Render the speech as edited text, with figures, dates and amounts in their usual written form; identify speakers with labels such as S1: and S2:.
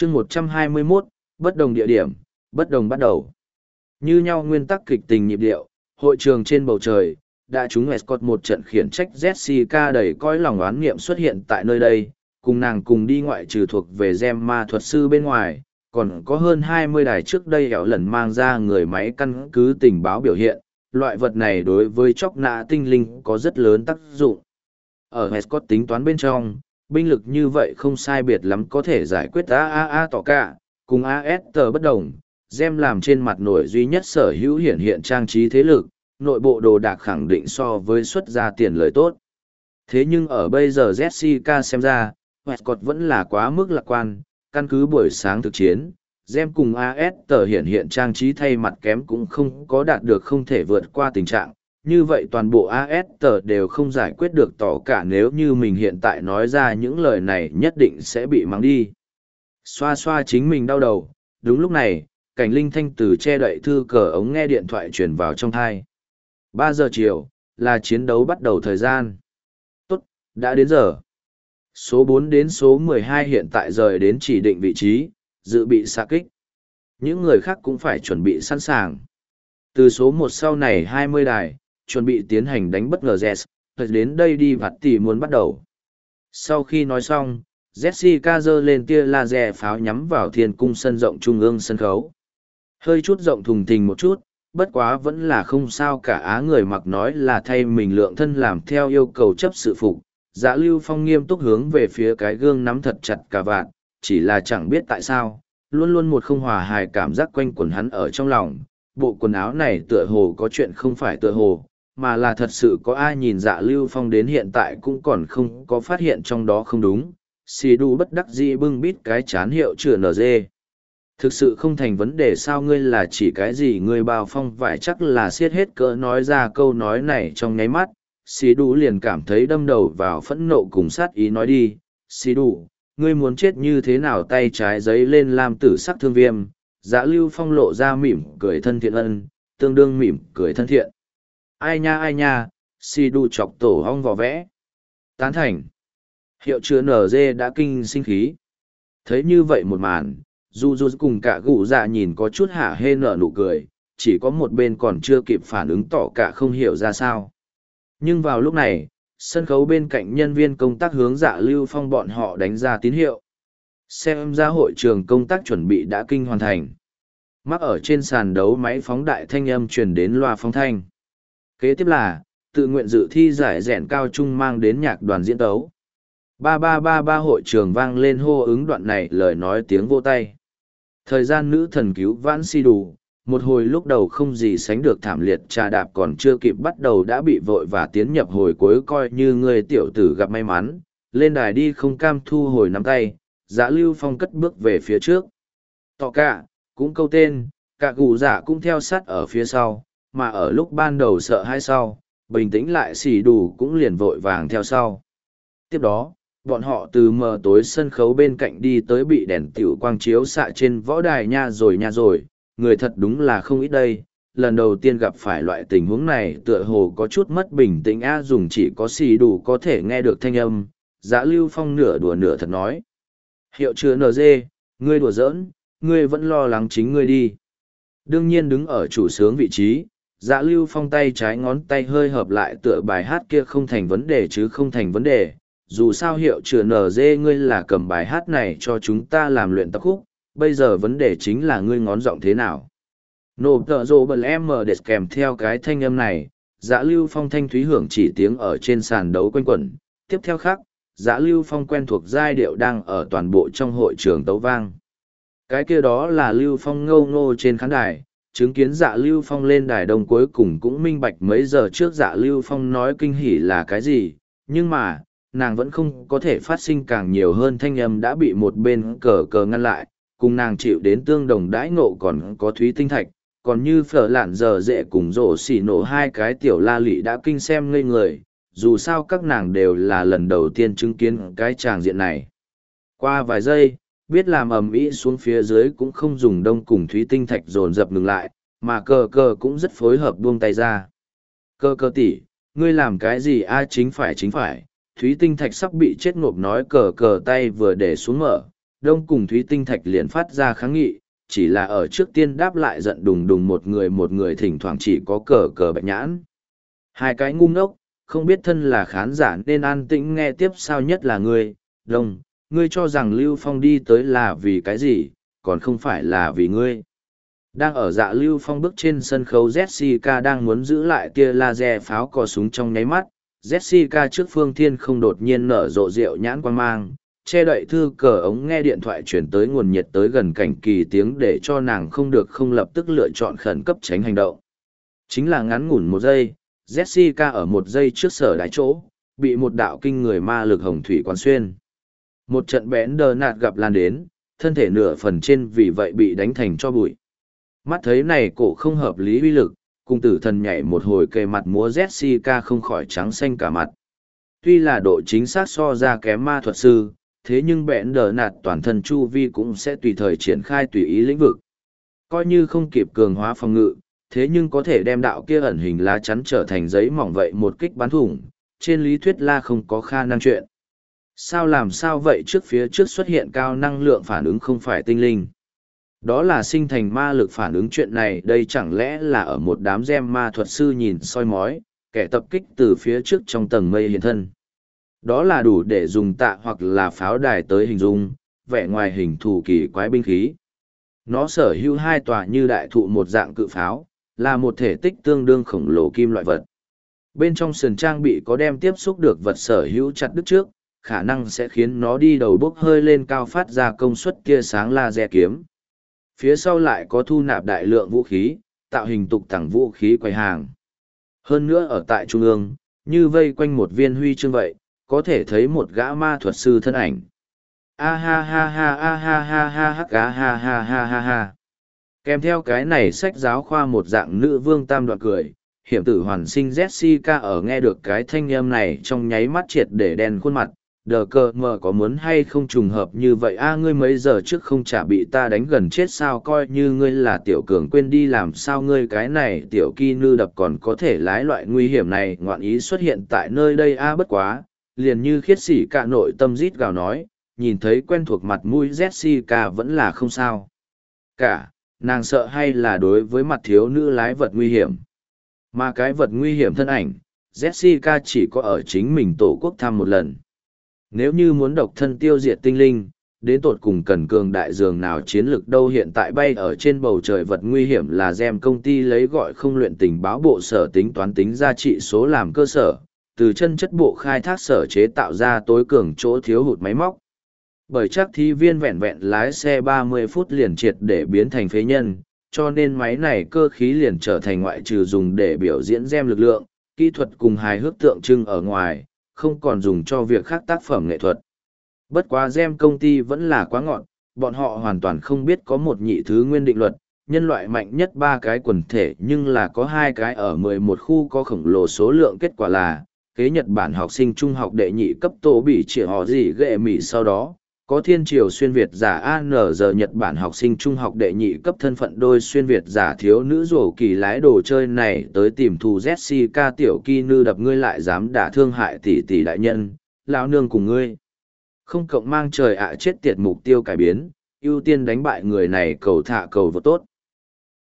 S1: chương 121, bất đồng địa điểm, bất đồng bắt đầu. Như nhau nguyên tắc kịch tình nhịp điệu, hội trường trên bầu trời, đã trúng Scott một trận khiển trách Jessica đầy cõi lòng oán nghiệm xuất hiện tại nơi đây, cùng nàng cùng đi ngoại trừ thuộc về gem ma thuật sư bên ngoài, còn có hơn 20 đài trước đây hẻo lần mang ra người máy căn cứ tình báo biểu hiện, loại vật này đối với chóc nã tinh linh có rất lớn tác dụng. Ở Scott tính toán bên trong, binh lực như vậy không sai biệt lắm có thể giải quyết AAA tỏ cả, cùng AS tờ bất đồng, gem làm trên mặt nổi duy nhất sở hữu hiển hiện trang trí thế lực, nội bộ đồ đạc khẳng định so với xuất ra tiền lời tốt. Thế nhưng ở bây giờ Jessica xem ra, Scott vẫn là quá mức lạc quan, căn cứ buổi sáng thực chiến, gem cùng AS tờ hiện trang trí thay mặt kém cũng không có đạt được không thể vượt qua tình trạng. Như vậy toàn bộ AS tờ đều không giải quyết được tỏ cả, nếu như mình hiện tại nói ra những lời này nhất định sẽ bị mắng đi. Xoa xoa chính mình đau đầu, đúng lúc này, cảnh linh thanh từ che đậy thư cờ ống nghe điện thoại truyền vào trong thai. 3 giờ chiều, là chiến đấu bắt đầu thời gian. Tốt, đã đến giờ. Số 4 đến số 12 hiện tại rời đến chỉ định vị trí, dự bị xạ kích. Những người khác cũng phải chuẩn bị sẵn sàng. Từ số 1 sau này 20 đài, chuẩn bị tiến hành đánh bất ngờ Jess, đến đây đi vặt tỉ muốn bắt đầu. Sau khi nói xong, Jessica giơ lên tia laser pháo nhắm vào thiên cung sân rộng trung ương sân khấu. Hơi chút rộng thùng thình một chút, bất quá vẫn là không sao cả. Á người mặc nói là thay mình lượng thân làm theo yêu cầu chấp sự phục. Dạ Lưu Phong nghiêm túc hướng về phía cái gương nắm thật chặt cà vạt, chỉ là chẳng biết tại sao, luôn luôn một không hòa hài cảm giác quanh quẩn hắn ở trong lòng. Bộ quần áo này tựa hồ có chuyện không phải tựa hồ, mà là thật sự có ai nhìn Dạ Lưu Phong đến hiện tại cũng còn không có phát hiện trong đó không đúng. Xì đu bất đắc dĩ bưng bít cái chán hiệu chữa NG. Thực sự không thành vấn đề sao, ngươi là chỉ cái gì? Ngươi Bao Phong vải chắc là siết hết cỡ nói ra câu nói này trong nháy mắt. Xì đu liền cảm thấy đâm đầu vào phẫn nộ cùng sát ý nói đi. Xì đu, ngươi muốn chết như thế nào? Tay trái giấy lên làm tử sắc thương viêm. Dạ Lưu Phong lộ ra mỉm cười thân thiện ân, tương đương mỉm cười thân thiện. Ai nha, xì đu chọc tổ hong vò vẽ. Tán thành. Hiệu chữa NG đã kinh sinh khí. Thấy như vậy một màn, dù cùng cả gụ dạ nhìn có chút hả hê nở nụ cười, chỉ có một bên còn chưa kịp phản ứng tỏ cả không hiểu ra sao. Nhưng vào lúc này, sân khấu bên cạnh nhân viên công tác hướng Dạ Lưu Phong bọn họ đánh ra tín hiệu. Xem ra hội trường công tác chuẩn bị đã kinh hoàn thành. Mắc ở trên sàn đấu máy phóng đại thanh âm truyền đến loa phóng thanh. Kế tiếp là, tự nguyện dự thi giải rẽn cao trung mang đến nhạc đoàn diễn tấu. 3333 hội trường vang lên hô ứng đoạn này lời nói tiếng vô tay. Thời gian nữ thần cứu vãn si đủ, một hồi lúc đầu không gì sánh được thảm liệt trà đạp còn chưa kịp bắt đầu đã bị vội và tiến nhập hồi cuối coi như người tiểu tử gặp may mắn, lên đài đi không cam thu hồi nắm tay, Dạ Lưu Phong cất bước về phía trước. Tọ cả, cũng câu tên, cả gù dạ cũng theo sát ở phía sau, mà ở lúc ban đầu sợ hai sau, bình tĩnh lại xỉ đủ cũng liền vội vàng theo sau. Tiếp đó, bọn họ từ mờ tối sân khấu bên cạnh đi tới bị đèn tiểu quang chiếu xạ trên võ đài nha rồi, người thật đúng là không ít đây. Lần đầu tiên gặp phải loại tình huống này tựa hồ có chút mất bình tĩnh dùng chỉ có xì đủ có thể nghe được thanh âm. Dạ Lưu Phong nửa đùa nửa thật nói. Hiệu chứa NG, ngươi đùa giỡn, ngươi vẫn lo lắng chính ngươi đi. Đương nhiên đứng ở chủ sướng vị trí, Dạ Lưu Phong tay trái ngón tay hơi hợp lại tựa bài hát kia không thành vấn đề chứ không thành vấn đề. Dù sao hiệu chữa NG ngươi là cầm bài hát này cho chúng ta làm luyện tập khúc, bây giờ vấn đề chính là ngươi ngón giọng thế nào. Nộp tờ rồ bần em để kèm theo cái thanh âm này, Dạ Lưu Phong thanh thúy hưởng chỉ tiếng ở trên sàn đấu quanh quẩn. Tiếp theo khác, Dạ Lưu Phong quen thuộc giai điệu đang ở toàn bộ trong hội trường tấu vang. Cái kia đó là Lưu Phong ngâu ngô trên khán đài, chứng kiến Dạ Lưu Phong lên đài đông cuối cùng cũng minh bạch mấy giờ trước Dạ Lưu Phong nói kinh hỉ là cái gì, nhưng mà nàng vẫn không có thể phát sinh càng nhiều hơn thanh âm đã bị một bên cờ ngăn lại, cùng nàng chịu đến tương đồng đãi ngộ còn có Thúy Tinh Thạch, còn như Phở Lạn Giờ Dệ cùng Rổ Xỉ Nổ hai cái tiểu la lị đã kinh xem ngây người, dù sao các nàng đều là lần đầu tiên chứng kiến cái tràng diện này. Qua vài giây, biết làm ầm ĩ xuống phía dưới cũng không dùng đông cùng Thúy Tinh Thạch dồn dập ngừng lại, mà cờ cũng rất phối hợp buông tay ra. Cờ tỷ, ngươi làm cái gì chính phải. Thúy Tinh Thạch sắp bị chết ngộp nói cờ tay vừa để xuống mở, đông cùng thúy tinh thạch liền phát ra kháng nghị, chỉ là ở trước tiên đáp lại giận đùng đùng một người thỉnh thoảng chỉ có cờ cờ bạch nhãn. Hai cái ngu ngốc, không biết thân là khán giả nên an tĩnh nghe tiếp sao nhất là ngươi, đông, ngươi cho rằng Lưu Phong đi tới là vì cái gì, còn không phải là vì ngươi. Đang ở dạ Lưu Phong bước trên sân khấu Jessica đang muốn giữ lại tia laser pháo cò súng trong nháy mắt, Jessica trước Phương Thiên không đột nhiên nở rộ rượu nhãn quan mang, che đậy thư cờ ống nghe điện thoại chuyển tới nguồn nhiệt tới gần cảnh kỳ tiếng để cho nàng không lập tức lựa chọn khẩn cấp tránh hành động. Chính là ngắn ngủn một giây, Jessica ở một giây trước sở đáy chỗ, bị một đạo kinh người ma lực hồng thủy quán xuyên. Một trận bén đờ nạt gặp lan đến, thân thể nửa phần trên vì vậy bị đánh thành cho bụi. Mắt thấy này cổ không hợp lý uy lực, cùng tử thần nhảy một hồi kề mặt múa Jessica không khỏi trắng xanh cả mặt. Tuy là độ chính xác so ra kém ma thuật sư, thế nhưng bẽn đờ nạt toàn thân chu vi cũng sẽ tùy thời triển khai tùy ý lĩnh vực. Coi như không kịp cường hóa phòng ngự, thế nhưng có thể đem đạo kia ẩn hình lá chắn trở thành giấy mỏng vậy một kích bắn thủng, trên lý thuyết là không có khả năng chuyện. Sao làm sao vậy phía trước xuất hiện cao năng lượng phản ứng không phải tinh linh? Đó là sinh thành ma lực phản ứng chuyện này đây chẳng lẽ là ở một đám gem ma thuật sư nhìn soi mói, kẻ tập kích từ phía trước trong tầng mây hiện thân. Đó là đủ để dùng tạ hoặc là pháo đài tới hình dung, vẻ ngoài hình thù kỳ quái binh khí. Nó sở hữu hai tòa như đại thụ một dạng cự pháo, là một thể tích tương đương khổng lồ kim loại vật. Bên trong sườn trang bị có đem tiếp xúc được vật sở hữu chặt đứt trước, khả năng sẽ khiến nó đi đầu bốc hơi lên cao phát ra công suất tia sáng laser kiếm. Phía sau lại có thu nạp đại lượng vũ khí, tạo hình tục tẳng vũ khí quầy hàng. Hơn nữa ở tại trung ương, như vây quanh một viên huy chương vậy, có thể thấy một gã ma thuật sư thân ảnh. A ha ha ha a ha ha ha ha ha ha ha ha ha ha. Kèm theo cái này sách giáo khoa một dạng nữ vương tam đoạn cười, hiểm tử hoàn sinh Jessica ở nghe được cái thanh âm này trong nháy mắt triệt để đen khuôn mặt. Đờ cờ mờ có muốn hay không trùng hợp như vậy ngươi mấy giờ trước không chả bị ta đánh gần chết sao coi như ngươi là tiểu cường quên đi làm sao ngươi cái này tiểu ki nư đập còn có thể lái loại nguy hiểm này ngoạn ý xuất hiện tại nơi đây bất quá, liền như khiết sỉ cả nội tâm rít gào nói, nhìn thấy quen thuộc mặt mũi Jessica vẫn là không sao. Cả, nàng sợ hay là đối với mặt thiếu nữ lái vật nguy hiểm. Mà cái vật nguy hiểm thân ảnh, Jessica chỉ có ở chính mình tổ quốc thăm một lần. Nếu như muốn độc thân tiêu diệt tinh linh, đến tột cùng cần cường đại dường nào chiến lược đâu hiện tại bay ở trên bầu trời vật nguy hiểm là gem công ty lấy gọi không luyện tình báo bộ sở tính toán tính giá trị số làm cơ sở, từ chân chất bộ khai thác sở chế tạo ra tối cường chỗ thiếu hụt máy móc. Bởi chắc thí viên vẹn vẹn lái xe 30 phút liền triệt để biến thành phế nhân, cho nên máy này cơ khí liền trở thành ngoại trừ dùng để biểu diễn gem lực lượng, kỹ thuật cùng hài hước tượng trưng ở ngoài, không còn dùng cho việc khác tác phẩm nghệ thuật. Bất quá gem công ty vẫn là quá ngọn, bọn họ hoàn toàn không biết có một nhị thứ nguyên định luật, nhân loại mạnh nhất 3 cái quần thể nhưng là có 2 cái ở 11 khu có khổng lồ số lượng kết quả là, kế Nhật Bản học sinh trung học đệ nhị cấp tổ bị chỉ họ gì ghệ mỉ sau đó, có thiên triều xuyên Việt giả ANZ Nhật Bản học sinh trung học đệ nhị cấp thân phận đôi xuyên Việt giả thiếu nữ rổ kỳ lái đồ chơi này tới tìm thù Jessica tiểu kỳ nư đập ngươi lại dám đả thương hại tỷ tỷ đại nhân, lão nương cùng ngươi. Không cộng mang trời chết tiệt mục tiêu cải biến, ưu tiên đánh bại người này cầu thả cầu vô tốt.